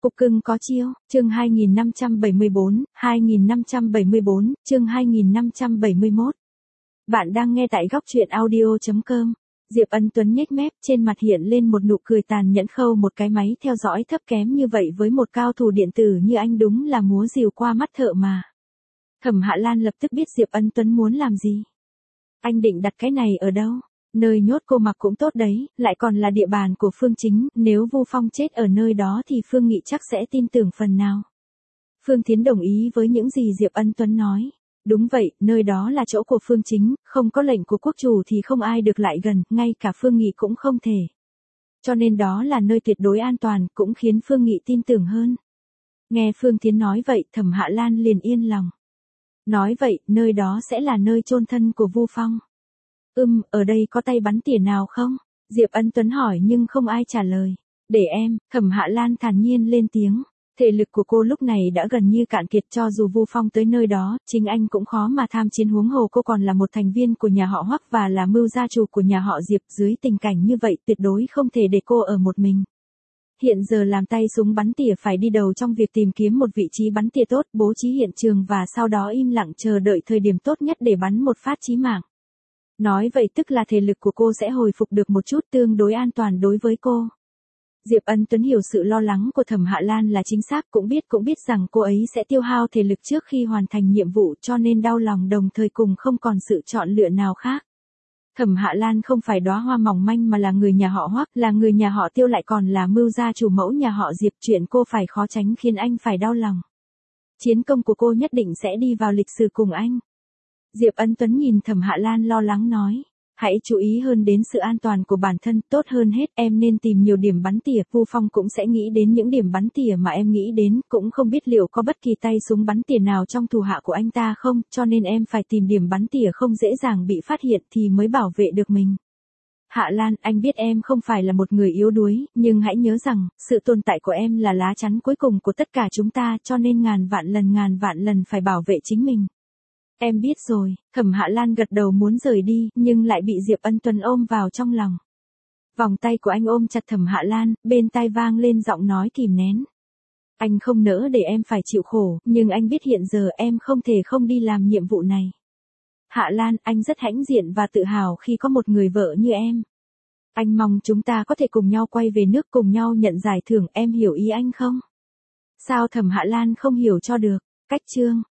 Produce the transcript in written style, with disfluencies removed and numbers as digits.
Cục cưng có chiêu, chương 2574, chương 2571. Bạn đang nghe tại góc truyện audio.com. Diệp Ân Tuấn nhếch mép, trên mặt hiện lên một nụ cười tàn nhẫn, khâu một cái máy theo dõi thấp kém như vậy với một cao thủ điện tử như anh đúng là múa rìu qua mắt thợ mà. Thẩm Hạ Lan lập tức biết Diệp Ân Tuấn muốn làm gì. Anh định đặt cái này ở đâu? Nơi nhốt cô mặc cũng tốt đấy, lại còn là địa bàn của Phương Chính, nếu Vu Phong chết ở nơi đó thì Phương Nghị chắc sẽ tin tưởng phần nào. Phương Thiến đồng ý với những gì Diệp Ân Tuấn nói. Đúng vậy, nơi đó là chỗ của Phương Chính, không có lệnh của quốc chủ thì không ai được lại gần, ngay cả Phương Nghị cũng không thể. Cho nên đó là nơi tuyệt đối an toàn, cũng khiến Phương Nghị tin tưởng hơn. Nghe Phương Thiến nói vậy, Thẩm Hạ Lan liền yên lòng. Nói vậy, nơi đó sẽ là nơi chôn thân của Vu Phong. Ở đây có tay bắn tỉa nào không? Diệp Ân Tuấn hỏi nhưng không ai trả lời. Để em, Thẩm Hạ Lan thản nhiên lên tiếng. Thể lực của cô lúc này đã gần như cạn kiệt, cho dù Vu Phong tới nơi đó, chính anh cũng khó mà tham chiến, huống hồ cô còn là một thành viên của nhà họ Hoắc và là mưu gia chủ của nhà họ Diệp, dưới tình cảnh như vậy tuyệt đối không thể để cô ở một mình. Hiện giờ làm tay súng bắn tỉa phải đi đầu trong việc tìm kiếm một vị trí bắn tỉa tốt, bố trí hiện trường và sau đó im lặng chờ đợi thời điểm tốt nhất để bắn một phát chí mạng. Nói vậy tức là thể lực của cô sẽ hồi phục được một chút, tương đối an toàn đối với cô. Diệp Ân Tuấn hiểu sự lo lắng của Thẩm Hạ Lan là chính xác, cũng biết rằng cô ấy sẽ tiêu hao thể lực trước khi hoàn thành nhiệm vụ, cho nên đau lòng đồng thời cùng không còn sự chọn lựa nào khác. Thẩm Hạ Lan không phải đóa hoa mỏng manh mà là người nhà họ Hoắc, là người nhà họ Tiêu, lại còn là mưu gia chủ mẫu nhà họ Diệp, chuyện cô phải khó tránh khiến anh phải đau lòng. Chiến công của cô nhất định sẽ đi vào lịch sử cùng anh. Diệp Ân Tuấn nhìn Thẩm Hạ Lan lo lắng nói. Hãy chú ý hơn đến sự an toàn của bản thân, tốt hơn hết em nên tìm nhiều điểm bắn tỉa, Vu Phong cũng sẽ nghĩ đến những điểm bắn tỉa mà em nghĩ đến, cũng không biết liệu có bất kỳ tay súng bắn tỉa nào trong thủ hạ của anh ta không, cho nên em phải tìm điểm bắn tỉa không dễ dàng bị phát hiện thì mới bảo vệ được mình. Hạ Lan, anh biết em không phải là một người yếu đuối, nhưng hãy nhớ rằng, sự tồn tại của em là lá chắn cuối cùng của tất cả chúng ta, cho nên ngàn vạn lần phải bảo vệ chính mình. Em biết rồi. Thẩm Hạ Lan gật đầu muốn rời đi, nhưng lại bị Diệp Ân Tuấn ôm vào trong lòng. Vòng tay của anh ôm chặt Thẩm Hạ Lan, bên tai vang lên giọng nói kìm nén. Anh không nỡ để em phải chịu khổ, nhưng anh biết hiện giờ em không thể không đi làm nhiệm vụ này. Hạ Lan, anh rất hãnh diện và tự hào khi có một người vợ như em. Anh mong chúng ta có thể cùng nhau quay về nước, cùng nhau nhận giải thưởng, em hiểu ý anh không? Sao Thẩm Hạ Lan không hiểu cho được? Cách chương